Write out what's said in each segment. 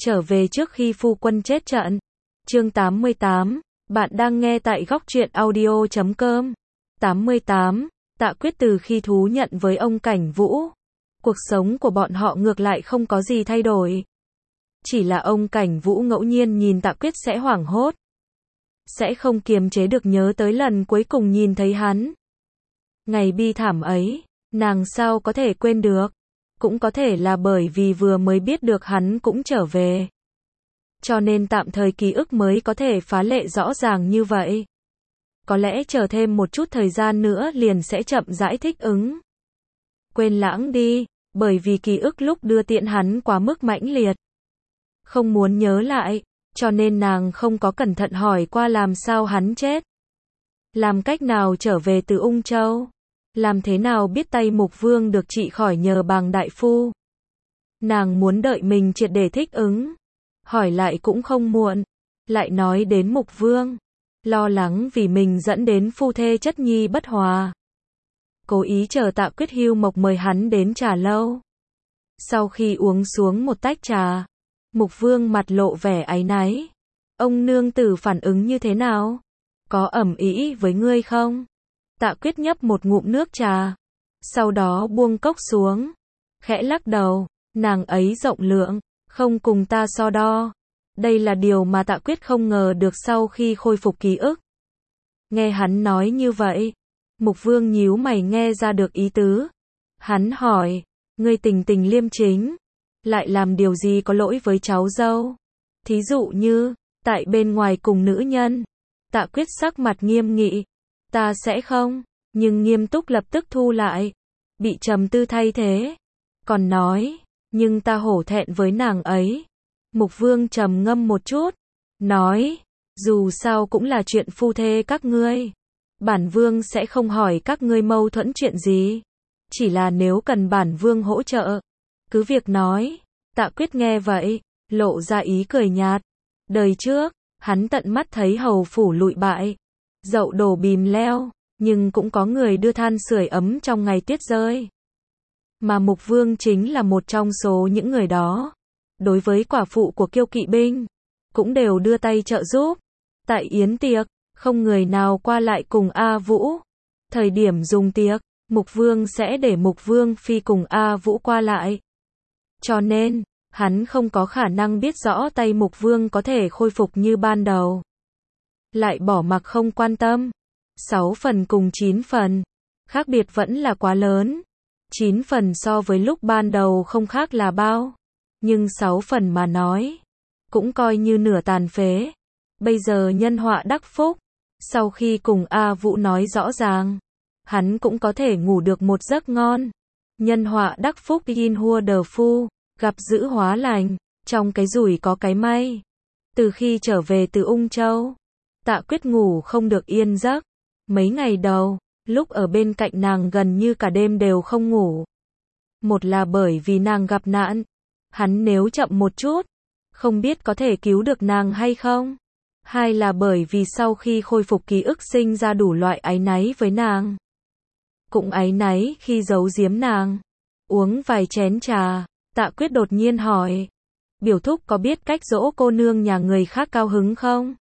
Trở về trước khi phu quân chết trận. Chương 88, bạn đang nghe tại góc truyện audio.com. 88, Tạ Quyết từ khi thú nhận với ông Cảnh Vũ, cuộc sống của bọn họ ngược lại không có gì thay đổi. Chỉ là ông Cảnh Vũ ngẫu nhiên nhìn Tạ Quyết sẽ hoảng hốt. Sẽ không kiềm chế được nhớ tới lần cuối cùng nhìn thấy hắn. Ngày bi thảm ấy, nàng sao có thể quên được. Cũng có thể là bởi vì vừa mới biết được hắn cũng trở về. Cho nên tạm thời ký ức mới có thể phá lệ rõ ràng như vậy. Có lẽ chờ thêm một chút thời gian nữa liền sẽ chậm rãi thích ứng. Quên lãng đi, bởi vì ký ức lúc đưa tiễn hắn quá mức mãnh liệt. Không muốn nhớ lại, cho nên nàng không có cẩn thận hỏi qua làm sao hắn chết. Làm cách nào trở về từ Ung Châu. Làm thế nào biết tay Mục Vương được trị khỏi nhờ Bàng đại phu. Nàng muốn đợi mình triệt để thích ứng. Hỏi lại cũng không muộn. Lại nói đến Mục Vương. Lo lắng vì mình dẫn đến phu thê chất nhi bất hòa. Cố ý chờ Tạ Quyết hưu mộc mời hắn đến trà lâu. Sau khi uống xuống một tách trà, Mục Vương mặt lộ vẻ áy náy. Ông nương tử phản ứng như thế nào? Có ầm ĩ với ngươi không? Tạ Quyết nhấp một ngụm nước trà. Sau đó buông cốc xuống. Khẽ lắc đầu. Nàng ấy rộng lượng. Không cùng ta so đo. Đây là điều mà Tạ Quyết không ngờ được sau khi khôi phục ký ức. Nghe hắn nói như vậy. Mục Vương nhíu mày nghe ra được ý tứ. Hắn hỏi. Ngươi tình tình liêm chính. Lại làm điều gì có lỗi với cháu dâu? Thí dụ như, tại bên ngoài cùng nữ nhân. Tạ Quyết sắc mặt nghiêm nghị. Ta sẽ không, nhưng nghiêm túc lập tức thu lại. Bị trầm tư thay thế. Còn nói, nhưng ta hổ thẹn với nàng ấy. Mục Vương trầm ngâm một chút. Nói, dù sao cũng là chuyện phu thê các ngươi. Bản Vương sẽ không hỏi các ngươi mâu thuẫn chuyện gì. Chỉ là nếu cần bản Vương hỗ trợ. Cứ việc nói. Tạ Quyết nghe vậy, lộ ra ý cười nhạt. Đời trước, hắn tận mắt thấy hầu phủ lụi bại. Dậu đổ bìm leo, nhưng cũng có người đưa than sưởi ấm trong ngày tuyết rơi. Mà Mục Vương chính là một trong số những người đó. Đối với quả phụ của Kiêu Kỵ binh, cũng đều đưa tay trợ giúp. Tại yến tiệc, không người nào qua lại cùng A Vũ. Thời điểm dùng tiệc, Mục Vương sẽ để Mục Vương Phi cùng A Vũ qua lại. Cho nên, hắn không có khả năng biết rõ tay Mục Vương có thể khôi phục như ban đầu. Lại bỏ mặc không quan tâm. 6 phần cùng 9 phần. Khác biệt vẫn là quá lớn. 9 phần so với lúc ban đầu không khác là bao. Nhưng 6 phần mà nói. Cũng coi như nửa tàn phế. Bây giờ nhân họa đắc phúc. Sau khi cùng A Vũ nói rõ ràng. Hắn cũng có thể ngủ được một giấc ngon. Nhân họa đắc phúc yin hua đờ phu. Gặp dữ hóa lành. Trong cái rủi có cái may. Từ khi trở về từ Ung Châu. Tạ Quyết ngủ không được yên giấc. Mấy ngày đầu, lúc ở bên cạnh nàng gần như cả đêm đều không ngủ. Một là bởi vì nàng gặp nạn. Hắn nếu chậm một chút, không biết có thể cứu được nàng hay không. Hai là bởi vì sau khi khôi phục ký ức sinh ra đủ loại áy náy với nàng. Cũng áy náy khi giấu giếm nàng. Uống vài chén trà, Tạ Quyết đột nhiên hỏi. Biểu thúc có biết cách dỗ cô nương nhà người khác cao hứng không?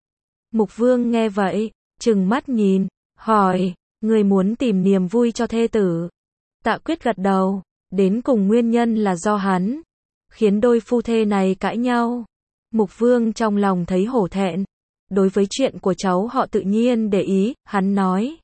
Mục Vương nghe vậy, trừng mắt nhìn, hỏi, người muốn tìm niềm vui cho thê tử. Tạ Quyết gật đầu, đến cùng nguyên nhân là do hắn, khiến đôi phu thê này cãi nhau. Mục Vương trong lòng thấy hổ thẹn, đối với chuyện của cháu họ tự nhiên để ý, hắn nói.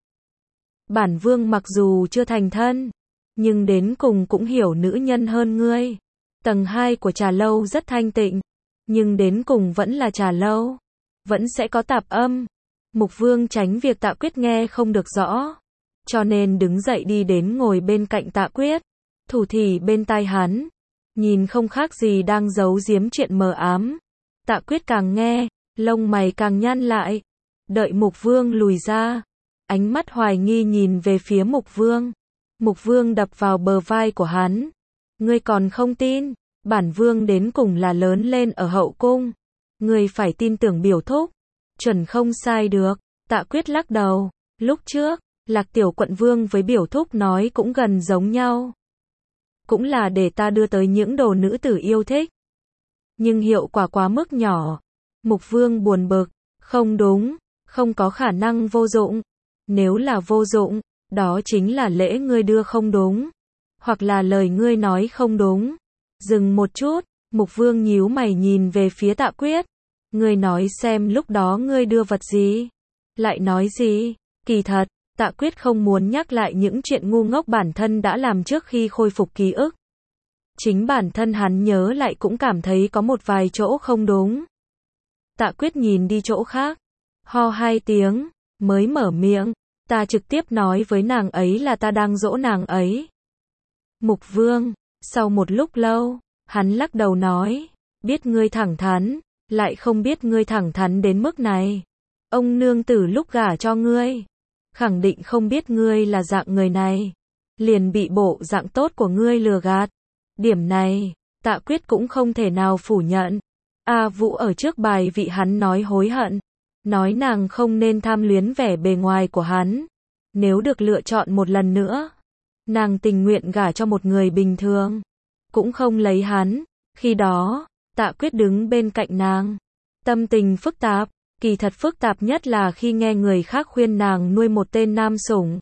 Bản Vương mặc dù chưa thành thân, nhưng đến cùng cũng hiểu nữ nhân hơn ngươi. Tầng 2 của trà lâu rất thanh tịnh, nhưng đến cùng vẫn là trà lâu. Vẫn sẽ có tạp âm. Mục Vương tránh việc Tạ Quyết nghe không được rõ. Cho nên đứng dậy đi đến ngồi bên cạnh Tạ Quyết. Thủ thỉ bên tai hắn. Nhìn không khác gì đang giấu giếm chuyện mờ ám. Tạ Quyết càng nghe, lông mày càng nhăn lại. Đợi Mục Vương lùi ra. Ánh mắt hoài nghi nhìn về phía Mục Vương. Mục Vương đập vào bờ vai của hắn. Ngươi còn không tin, bản Vương đến cùng là lớn lên ở hậu cung. Ngươi phải tin tưởng biểu thúc. Chuẩn không sai được. Tạ Quyết lắc đầu. Lúc trước, Lạc Tiểu Quận Vương với biểu thúc nói cũng gần giống nhau. Cũng là để ta đưa tới những đồ nữ tử yêu thích. nhưng hiệu quả quá mức nhỏ. Mục Vương buồn bực, không đúng, không có khả năng vô dụng. Nếu là vô dụng, đó chính là lễ ngươi đưa không đúng, hoặc là lời ngươi nói không đúng. Dừng một chút, Mục Vương nhíu mày nhìn về phía Tạ Quyết. Ngươi nói xem lúc đó ngươi đưa vật gì? Lại nói gì? Kỳ thật, Tạ Quyết không muốn nhắc lại những chuyện ngu ngốc bản thân đã làm trước khi khôi phục ký ức. Chính bản thân hắn nhớ lại cũng cảm thấy có một vài chỗ không đúng. Tạ Quyết nhìn đi chỗ khác, ho 2 tiếng, mới mở miệng, ta trực tiếp nói với nàng ấy là ta đang dỗ nàng ấy. Mục Vương, sau một lúc lâu, hắn lắc đầu nói, biết ngươi thẳng thắn, lại không biết ngươi thẳng thắn đến mức này. Ông nương tử lúc gả cho ngươi, khẳng định không biết ngươi là dạng người này, liền bị bộ dạng tốt của ngươi lừa gạt. Điểm này, Tạ Quyết cũng không thể nào phủ nhận. A Vũ ở trước bài vị hắn nói hối hận, nói nàng không nên tham luyến vẻ bề ngoài của hắn. Nếu được lựa chọn một lần nữa, nàng tình nguyện gả cho một người bình thường, cũng không lấy hắn. Khi đó, Tạ Quyết đứng bên cạnh nàng, tâm tình phức tạp, kỳ thật phức tạp nhất là khi nghe người khác khuyên nàng nuôi một tên nam sủng.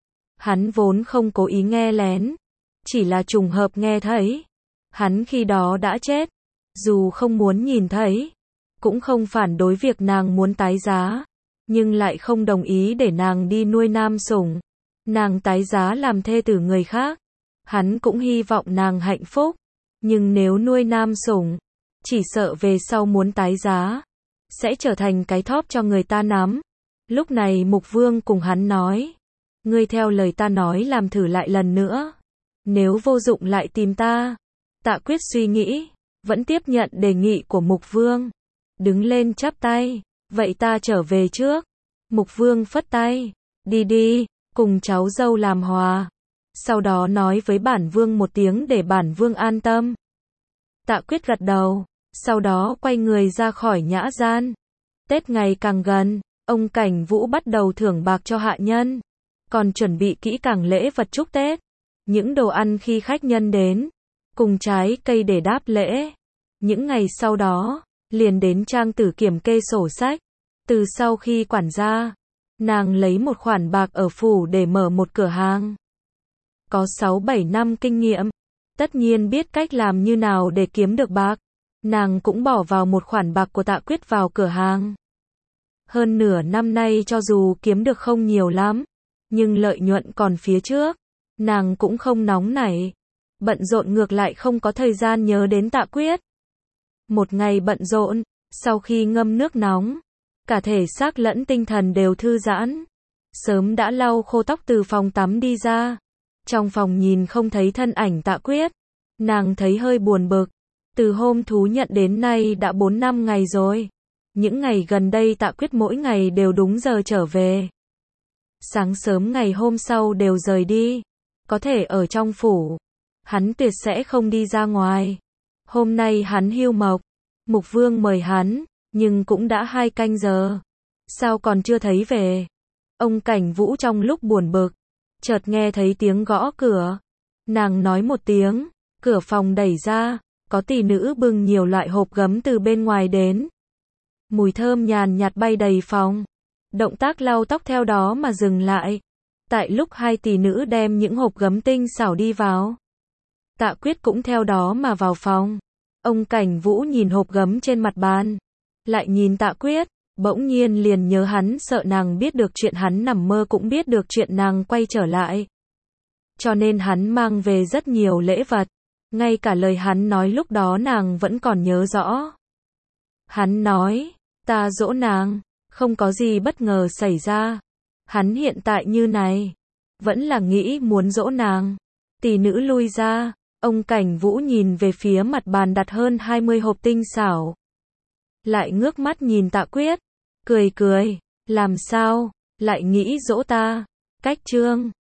Hắn vốn không cố ý nghe lén, chỉ là trùng hợp nghe thấy. Hắn khi đó đã chết, dù không muốn nhìn thấy, cũng không phản đối việc nàng muốn tái giá, nhưng lại không đồng ý để nàng đi nuôi nam sủng. Nàng tái giá làm thê tử người khác, hắn cũng hy vọng nàng hạnh phúc, nhưng nếu nuôi nam sủng, chỉ sợ về sau muốn tái giá, sẽ trở thành cái thóp cho người ta nắm. Lúc này Mục Vương cùng hắn nói, ngươi theo lời ta nói làm thử lại lần nữa, nếu vô dụng lại tìm ta. Tạ Quyết suy nghĩ, vẫn tiếp nhận đề nghị của Mục Vương, đứng lên chắp tay, vậy ta trở về trước. Mục Vương phất tay, đi đi, cùng cháu dâu làm hòa, sau đó nói với bản vương một tiếng để bản vương an tâm. Tạ Quyết gật đầu, sau đó quay người ra khỏi nhã gian. Tết ngày càng gần, ông Cảnh Vũ bắt đầu thưởng bạc cho hạ nhân, còn chuẩn bị kỹ càng lễ vật chúc Tết, những đồ ăn khi khách nhân đến, cùng trái cây để đáp lễ. Những ngày sau đó, liền đến Trang Tử kiểm kê sổ sách. Từ sau khi quản gia, nàng lấy một khoản bạc ở phủ để mở một cửa hàng. Có 6-7 năm kinh nghiệm, tất nhiên biết cách làm như nào để kiếm được bạc. Nàng cũng bỏ vào một khoản bạc của Tạ Quyết vào cửa hàng. Hơn nửa năm nay cho dù kiếm được không nhiều lắm, nhưng lợi nhuận còn phía trước, nàng cũng không nóng nảy. Bận rộn ngược lại không có thời gian nhớ đến Tạ Quyết. Một ngày bận rộn, sau khi ngâm nước nóng, cả thể xác lẫn tinh thần đều thư giãn. Sớm đã lau khô tóc từ phòng tắm đi ra. Trong phòng nhìn không thấy thân ảnh Tạ Quyết. Nàng thấy hơi buồn bực. Từ hôm thú nhận đến nay đã 4-5 ngày rồi. Những ngày gần đây Tạ Quyết mỗi ngày đều đúng giờ trở về. Sáng sớm ngày hôm sau đều rời đi. Có thể ở trong phủ, hắn tuyệt sẽ không đi ra ngoài. Hôm nay hắn hưu mộc, Mục Vương mời hắn, nhưng cũng đã 2 canh giờ. Sao còn chưa thấy về? Ông Cảnh Vũ trong lúc buồn bực, chợt nghe thấy tiếng gõ cửa. Nàng nói một tiếng, cửa phòng đẩy ra, có tỷ nữ bưng nhiều loại hộp gấm từ bên ngoài đến. Mùi thơm nhàn nhạt bay đầy phòng. Động tác lau tóc theo đó mà dừng lại. Tại lúc 2 tỷ nữ đem những hộp gấm tinh xảo đi vào, Tạ Quyết cũng theo đó mà vào phòng. Ông Cảnh Vũ nhìn hộp gấm trên mặt bàn, lại nhìn Tạ Quyết, bỗng nhiên liền nhớ hắn sợ nàng biết được chuyện hắn nằm mơ cũng biết được chuyện nàng quay trở lại. Cho nên hắn mang về rất nhiều lễ vật, ngay cả lời hắn nói lúc đó nàng vẫn còn nhớ rõ. Hắn nói, ta dỗ nàng, không có gì bất ngờ xảy ra. Hắn hiện tại như này, vẫn là nghĩ muốn dỗ nàng. Tỷ nữ lui ra, ông Cảnh Vũ nhìn về phía mặt bàn đặt hơn 20 hộp tinh xảo. Lại ngước mắt nhìn Tạ Quyết, cười cười, làm sao, lại nghĩ dỗ ta? Cách trương.